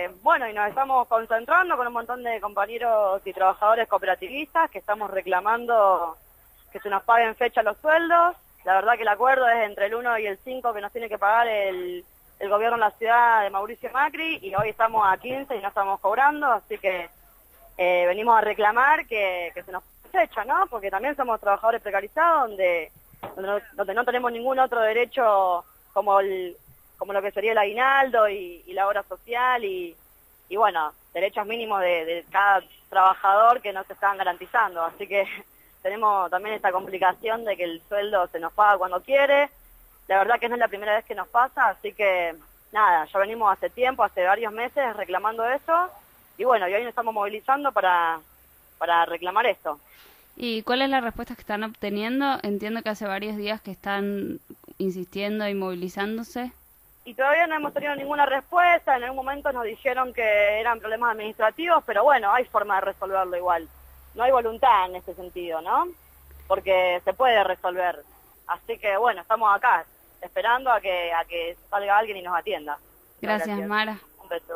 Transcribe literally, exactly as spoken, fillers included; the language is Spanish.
Eh, bueno, y nos estamos concentrando con un montón de compañeros y trabajadores cooperativistas que estamos reclamando que se nos paguen fecha los sueldos. La verdad que el acuerdo es entre el uno y el cinco que nos tiene que pagar el, el gobierno de la ciudad de Mauricio Macri, y hoy estamos a quince y no estamos cobrando, así que eh, venimos a reclamar que, que se nos pague fecha, ¿no? Porque también somos trabajadores precarizados donde, donde, no, donde no tenemos ningún otro derecho como el como lo que sería el aguinaldo y, y la obra social y, y bueno, derechos mínimos de, de cada trabajador que no se están garantizando. Así que tenemos también esta complicación de que el sueldo se nos paga cuando quiere. La verdad que no es la primera vez que nos pasa, así que nada, ya venimos hace tiempo, hace varios meses reclamando eso, y bueno, y hoy nos estamos movilizando para, para reclamar esto. ¿Y cuál es la respuesta que están obteniendo? Entiendo que hace varios días que están insistiendo y movilizándose. Y todavía no hemos tenido ninguna respuesta. En algún momento nos dijeron que eran problemas administrativos, pero bueno, hay forma de resolverlo igual. No hay voluntad en ese sentido, ¿no? Porque se puede resolver. Así que bueno, estamos acá, esperando a que, a que salga alguien y nos atienda. Gracias, Gracias. Mara. Un beso.